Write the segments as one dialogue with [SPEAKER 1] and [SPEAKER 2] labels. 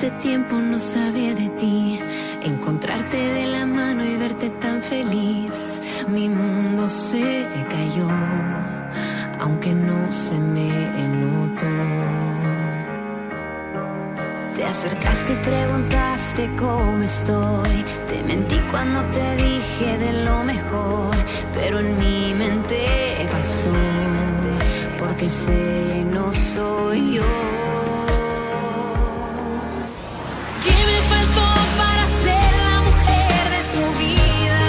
[SPEAKER 1] este tiempo no sabía de ti. Encontrarte de la mano y verte tan feliz. Mi mundo se cayó, aunque no se me notó.
[SPEAKER 2] Te acercaste y preguntaste cómo estoy. Te mentí cuando te dije de lo mejor, pero en mi mente pasó, porque sé no soy yo.
[SPEAKER 1] ¿Qué me faltó para ser la mujer de tu vida?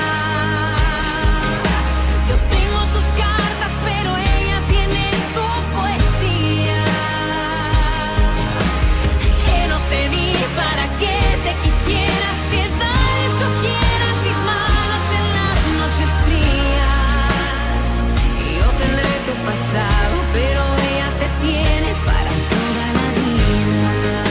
[SPEAKER 1] Yo tengo tus cartas, pero ella tiene tu poesía. Que no te di para que te quisieras, que tal escogieras mis manos en las noches frías. Y yo tendré tu pasado, pero ella te tiene para toda la vida.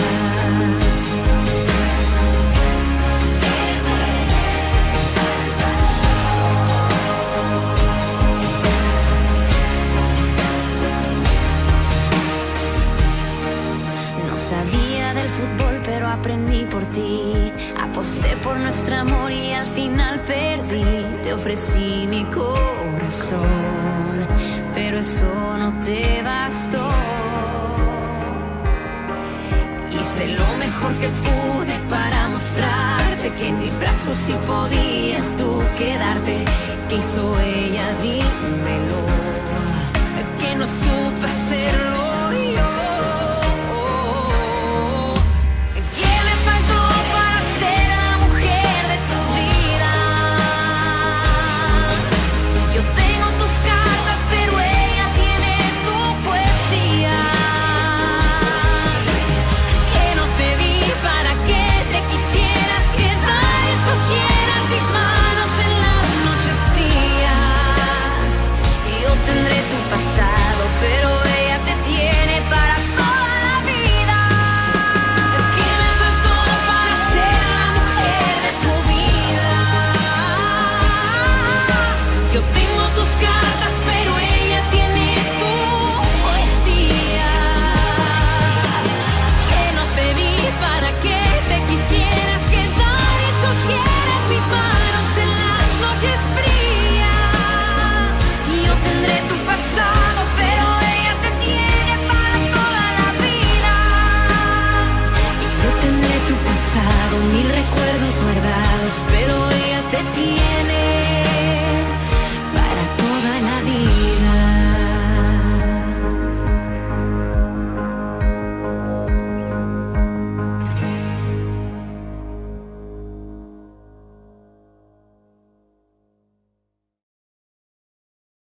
[SPEAKER 2] No sabía del fútbol, pero aprendí por ti. Aposté por nuestro amor y al final perdí. Te ofrecí mi corazón, pero eso no te bastó.
[SPEAKER 1] Hice lo mejor que pude para mostrarte que en mis brazos sí podías tú quedarte. ¿Qué hizo ella? Dímelo. Que no supe hacerlo